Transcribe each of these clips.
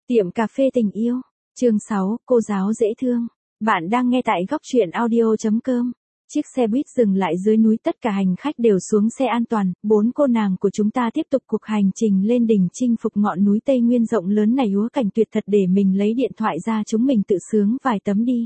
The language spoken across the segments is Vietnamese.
Tiệm cà phê tình yêu. Chương 6, cô giáo dễ thương. Bạn đang nghe tại góc truyện audio.com. Chiếc xe buýt dừng lại dưới núi, tất cả hành khách đều xuống xe an toàn, bốn cô nàng của chúng ta tiếp tục cuộc hành trình lên đỉnh chinh phục ngọn núi Tây Nguyên rộng lớn này. Úa cảnh tuyệt thật, để mình lấy điện thoại ra chúng mình tự sướng vài tấm đi.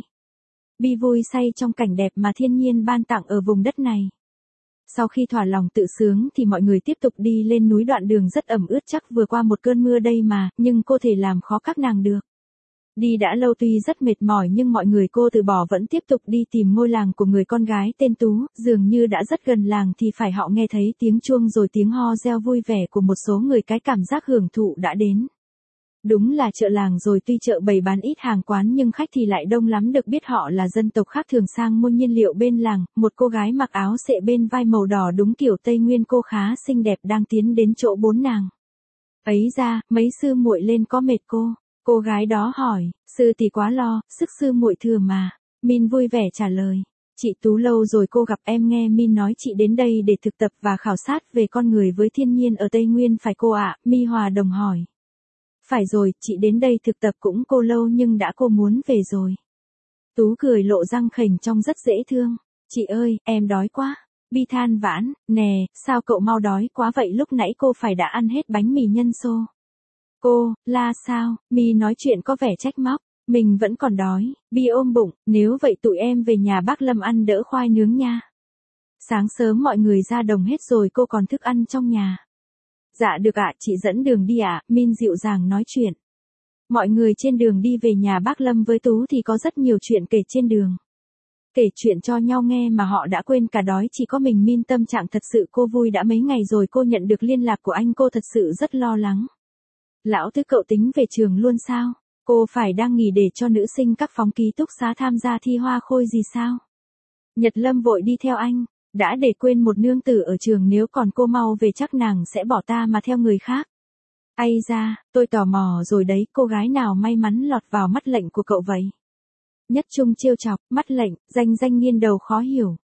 Bi vui say trong cảnh đẹp mà thiên nhiên ban tặng ở vùng đất này. Sau khi thỏa lòng tự sướng thì mọi người tiếp tục đi lên núi, đoạn đường rất ẩm ướt, chắc vừa qua một cơn mưa đây mà, nhưng cô thể làm khó các nàng được. Đi đã lâu tuy rất mệt mỏi nhưng mọi người cô từ bỏ vẫn tiếp tục đi tìm ngôi làng của người con gái tên Tú, dường như đã rất gần làng thì phải họ nghe thấy tiếng chuông rồi tiếng ho reo vui vẻ của một số người, cái cảm giác hưởng thụ đã đến. Đúng là chợ làng rồi, tuy chợ bày bán ít hàng quán nhưng khách thì lại đông lắm, được biết họ là dân tộc khác thường sang mua nhiên liệu bên làng, một cô gái mặc áo xệ bên vai màu đỏ đúng kiểu Tây Nguyên, cô khá xinh đẹp đang tiến đến chỗ bốn nàng. Ấy ra, mấy sư muội lên có mệt cô gái đó hỏi, sư thì quá lo, sức sư muội thừa mà. Min vui vẻ trả lời, chị Tú lâu rồi cô gặp, em nghe Min nói chị đến đây để thực tập và khảo sát về con người với thiên nhiên ở Tây Nguyên phải cô ạ? Mi hòa đồng hỏi. Phải rồi, chị đến đây thực tập cũng cô lâu nhưng đã cô muốn về rồi. Tú cười lộ răng khểnh trông rất dễ thương. Chị ơi, em đói quá. Bi than vãn, nè, sao cậu mau đói quá vậy, lúc nãy cô phải đã ăn hết bánh mì nhân xô. Cô, là sao? Mi nói chuyện có vẻ trách móc. Mình vẫn còn đói. Bi ôm bụng, nếu vậy tụi em về nhà bác Lâm ăn đỡ khoai nướng nha. Sáng sớm mọi người ra đồng hết rồi, cô còn thức ăn trong nhà. Dạ được ạ, chị dẫn đường đi ạ. Min dịu dàng nói chuyện. Mọi người trên đường đi về nhà bác Lâm với Tú thì có rất nhiều chuyện kể trên đường. Kể chuyện cho nhau nghe mà họ đã quên cả đói, chỉ có mình Min tâm trạng thật sự cô vui, đã mấy ngày rồi cô nhận được liên lạc của anh, cô thật sự rất lo lắng. Lão Tứ, cậu tính về trường luôn sao? Cô phải đang nghỉ để cho nữ sinh các phóng ký túc xá tham gia thi hoa khôi gì sao? Nhật Lâm vội đi theo anh. Đã để quên một nương tử ở trường, nếu còn cô mau về chắc nàng sẽ bỏ ta mà theo người khác. Ây da, tôi tò mò rồi đấy, cô gái nào may mắn lọt vào mắt lệnh của cậu vậy? Nhất Trung trêu chọc, mắt lệnh, Danh nghiêng đầu khó hiểu.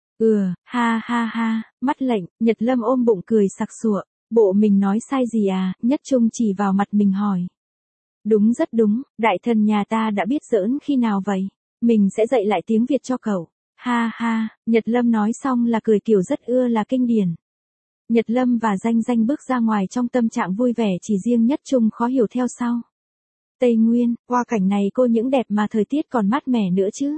Ha ha ha, mắt lệnh. Nhật Lâm ôm bụng cười sặc sụa. Bộ mình nói sai gì à? Nhất Trung chỉ vào mặt mình hỏi. Đúng, rất đúng, đại thần nhà ta đã biết giỡn khi nào vậy? Mình sẽ dạy lại tiếng Việt cho cậu. Ha ha, Nhật Lâm nói xong là cười kiểu rất ưa là kinh điển. Nhật Lâm và Danh bước ra ngoài trong tâm trạng vui vẻ, chỉ riêng Nhất Trung khó hiểu theo sau. Tây Nguyên, qua cảnh này cô những đẹp mà thời tiết còn mát mẻ nữa chứ.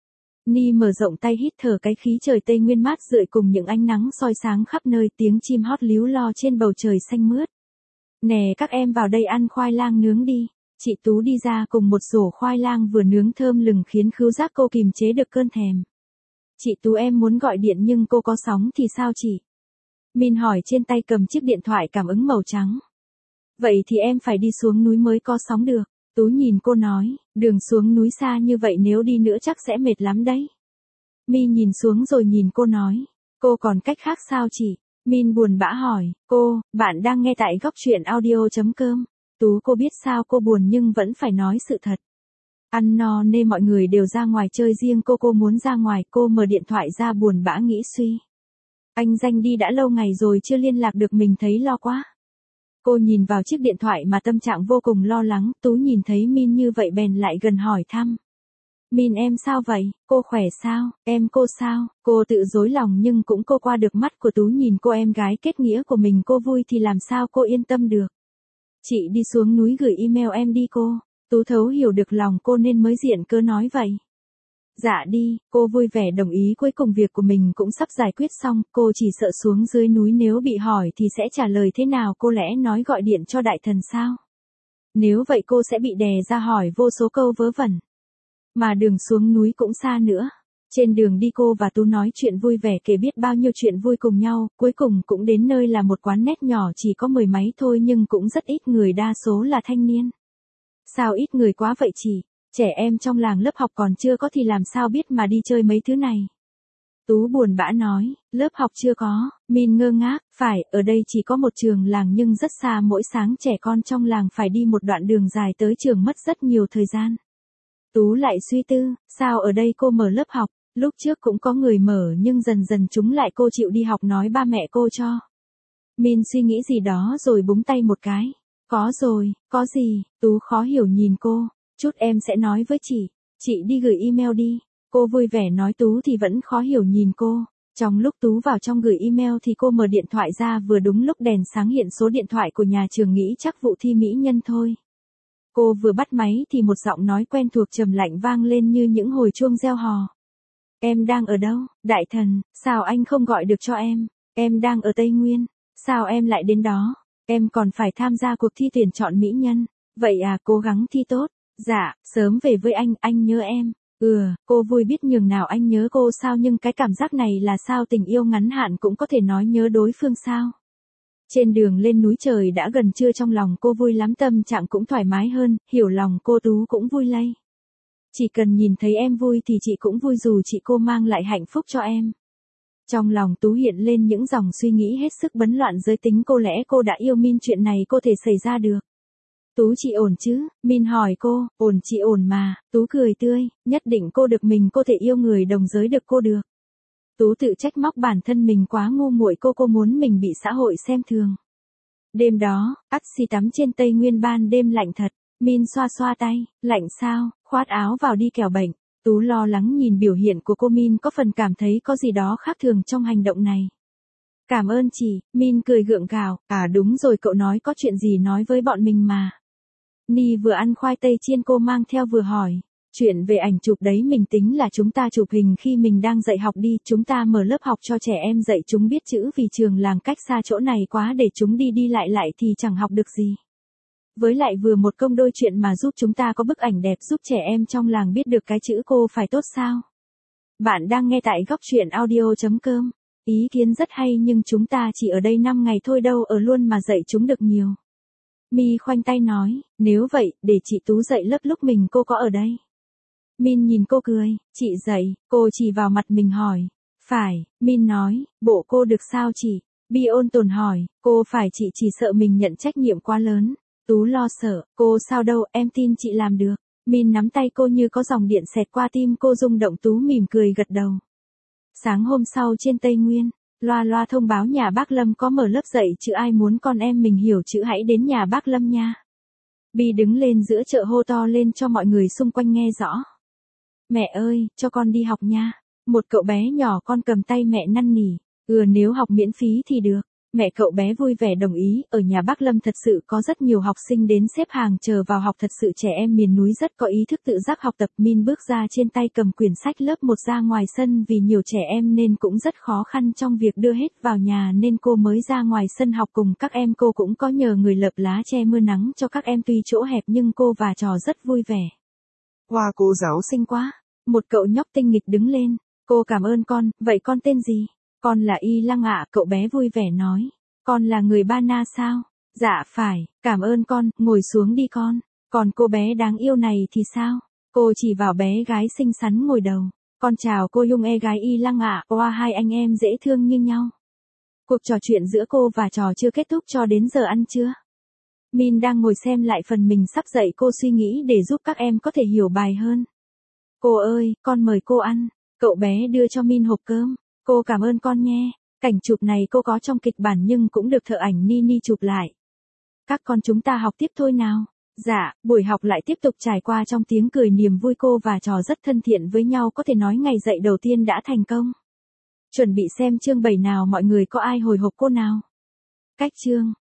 Ni mở rộng tay hít thở cái khí trời Tây Nguyên mát rượi cùng những ánh nắng soi sáng khắp nơi, tiếng chim hót líu lo trên bầu trời xanh mướt. Nè các em vào đây ăn khoai lang nướng đi. Chị Tú đi ra cùng một rổ khoai lang vừa nướng thơm lừng khiến khứu giác cô kìm chế được cơn thèm. Chị Tú, em muốn gọi điện nhưng cô có sóng thì sao chị? Min hỏi, trên tay cầm chiếc điện thoại cảm ứng màu trắng. Vậy thì em phải đi xuống núi mới có sóng được. Tú nhìn cô nói, đường xuống núi xa như vậy nếu đi nữa chắc sẽ mệt lắm đấy. Mi nhìn xuống rồi nhìn cô nói, cô còn cách khác sao chị? Min buồn bã hỏi, bạn đang nghe tại góc truyện audio.com. Tú, cô biết sao cô buồn nhưng vẫn phải nói sự thật. Ăn no nên mọi người đều ra ngoài chơi, riêng cô muốn ra ngoài, cô mở điện thoại ra buồn bã nghĩ suy. Anh Danh đi đã lâu ngày rồi chưa liên lạc được, mình thấy lo quá. Cô nhìn vào chiếc điện thoại mà tâm trạng vô cùng lo lắng. Tú nhìn thấy Min như vậy bèn lại gần hỏi thăm. Min, em sao vậy? Cô khỏe sao? Em cô sao? Cô tự dối lòng nhưng cũng cô qua được mắt của Tú, nhìn cô em gái kết nghĩa của mình cô vui thì làm sao cô yên tâm được. Chị đi xuống núi gửi email em đi cô. Tú thấu hiểu được lòng cô nên mới diện cớ nói vậy. Dạ đi, cô vui vẻ đồng ý, cuối cùng việc của mình cũng sắp giải quyết xong, cô chỉ sợ xuống dưới núi nếu bị hỏi thì sẽ trả lời thế nào, cô lẽ nói gọi điện cho đại thần sao? Nếu vậy cô sẽ bị đè ra hỏi vô số câu vớ vẩn. Mà đường xuống núi cũng xa nữa. Trên đường đi cô và Tú nói chuyện vui vẻ, kể biết bao nhiêu chuyện vui cùng nhau, cuối cùng cũng đến nơi là một quán net nhỏ chỉ có 10 mấy thôi nhưng cũng rất ít người, đa số là thanh niên. Sao ít người quá vậy chị? Trẻ em trong làng lớp học còn chưa có thì làm sao biết mà đi chơi mấy thứ này? Tú buồn bã nói, lớp học chưa có. Min ngơ ngác, phải, ở đây chỉ có một trường làng nhưng rất xa, mỗi sáng trẻ con trong làng phải đi một đoạn đường dài tới trường mất rất nhiều thời gian. Tú lại suy tư, sao ở đây cô mở lớp học, lúc trước cũng có người mở nhưng dần dần chúng lại cô chịu đi học nói ba mẹ cô cho. Min suy nghĩ gì đó rồi búng tay một cái. Có rồi, có gì? Tú khó hiểu nhìn cô. Chút em sẽ nói với chị đi gửi email đi. Cô vui vẻ nói Tú thì vẫn khó hiểu nhìn cô. Trong lúc Tú vào trong gửi email thì cô mở điện thoại ra vừa đúng lúc đèn sáng hiện số điện thoại của nhà trường nghĩ chắc vụ thi mỹ nhân thôi. Cô vừa bắt máy thì một giọng nói quen thuộc trầm lạnh vang lên như những hồi chuông reo hò. Em đang ở đâu, đại thần, sao anh không gọi được cho em? Em đang ở Tây Nguyên, sao em lại đến đó? Em còn phải tham gia cuộc thi tuyển chọn mỹ nhân. Vậy à, cố gắng thi tốt. Dạ, sớm về với anh nhớ em. Cô vui biết nhường nào anh nhớ cô sao nhưng cái cảm giác này là sao tình yêu ngắn hạn cũng có thể nói nhớ đối phương sao? Trên đường lên núi trời đã gần trưa trong lòng cô vui lắm tâm trạng cũng thoải mái hơn, hiểu lòng cô Tú cũng vui lây. Chỉ cần nhìn thấy em vui thì chị cũng vui dù chị cô mang lại hạnh phúc cho em. Trong lòng Tú hiện lên những dòng suy nghĩ hết sức bấn loạn giới tính cô lẽ cô đã yêu Min chuyện này cô thể xảy ra được. Tú chị ổn chứ, Min hỏi cô, ổn chị ổn mà, Tú cười tươi, nhất định cô được mình cô thể yêu người đồng giới được cô được. Tú tự trách móc bản thân mình quá ngu muội cô muốn mình bị xã hội xem thường. Đêm đó, taxi tắm trên Tây Nguyên ban đêm lạnh thật, Min xoa xoa tay, lạnh sao, khoác áo vào đi kẻo bệnh. Tú lo lắng nhìn biểu hiện của cô Min có phần cảm thấy có gì đó khác thường trong hành động này. Cảm ơn chị, Min cười gượng gạo, đúng rồi cậu nói có chuyện gì nói với bọn mình mà. Ni vừa ăn khoai tây chiên cô mang theo vừa hỏi. Chuyện về ảnh chụp đấy mình tính là chúng ta chụp hình khi mình đang dạy học đi, chúng ta mở lớp học cho trẻ em dạy chúng biết chữ vì trường làng cách xa chỗ này quá để chúng đi lại thì chẳng học được gì. Với lại vừa một công đôi chuyện mà giúp chúng ta có bức ảnh đẹp giúp trẻ em trong làng biết được cái chữ cô phải tốt sao. Bạn đang nghe tại góc truyện audio.com. Ý kiến rất hay nhưng chúng ta chỉ ở đây 5 ngày thôi đâu ở luôn mà dạy chúng được nhiều. Mi khoanh tay nói, nếu vậy, để chị Tú dạy lớp lúc mình cô có ở đây. Min nhìn cô cười, chị dạy, cô chỉ vào mặt mình hỏi. Phải, Min nói, bộ cô được sao chị? Bi ôn tồn hỏi, cô phải chị chỉ sợ mình nhận trách nhiệm quá lớn. Tú lo sợ, cô sao đâu, em tin chị làm được. Min nắm tay cô như có dòng điện xẹt qua tim cô rung động Tú mỉm cười gật đầu. Sáng hôm sau trên Tây Nguyên, loa thông báo nhà bác Lâm có mở lớp dạy chữ ai muốn con em mình hiểu chữ hãy đến nhà bác Lâm nha. Bi đứng lên giữa chợ hô to lên cho mọi người xung quanh nghe rõ. Mẹ ơi, cho con đi học nha. Một cậu bé nhỏ con cầm tay mẹ năn nỉ. Nếu học miễn phí thì được. Mẹ cậu bé vui vẻ đồng ý, ở nhà bác Lâm thật sự có rất nhiều học sinh đến xếp hàng chờ vào học thật sự trẻ em miền núi rất có ý thức tự giác học tập. Min bước ra trên tay cầm quyển sách lớp 1 ra ngoài sân vì nhiều trẻ em nên cũng rất khó khăn trong việc đưa hết vào nhà nên cô mới ra ngoài sân học cùng các em cô cũng có nhờ người lợp lá che mưa nắng cho các em tuy chỗ hẹp nhưng cô và trò rất vui vẻ. Wow cô giáo xinh quá, một cậu nhóc tinh nghịch đứng lên, cô cảm ơn con, vậy con tên gì? Con là Y Lăng ạ, cậu bé vui vẻ nói. Con là người Ba Na sao? Dạ phải, cảm ơn con, ngồi xuống đi con. Còn cô bé đáng yêu này thì sao? Cô chỉ vào bé gái xinh xắn ngồi đầu. Con chào cô Nhung gái Y Lăng ạ, hai anh em dễ thương như nhau. Cuộc trò chuyện giữa cô và trò chưa kết thúc cho đến giờ ăn trưa. Min đang ngồi xem lại phần mình sắp dạy cô suy nghĩ để giúp các em có thể hiểu bài hơn. Cô ơi, con mời cô ăn. Cậu bé đưa cho Min hộp cơm. Cô cảm ơn con nghe. Cảnh chụp này cô có trong kịch bản nhưng cũng được thợ ảnh Nini chụp lại. Các con chúng ta học tiếp thôi nào. Dạ, buổi học lại tiếp tục trải qua trong tiếng cười niềm vui cô và trò rất thân thiện với nhau có thể nói ngày dạy đầu tiên đã thành công. Chuẩn bị xem chương 7 nào mọi người có ai hồi hộp cô nào? Cách chương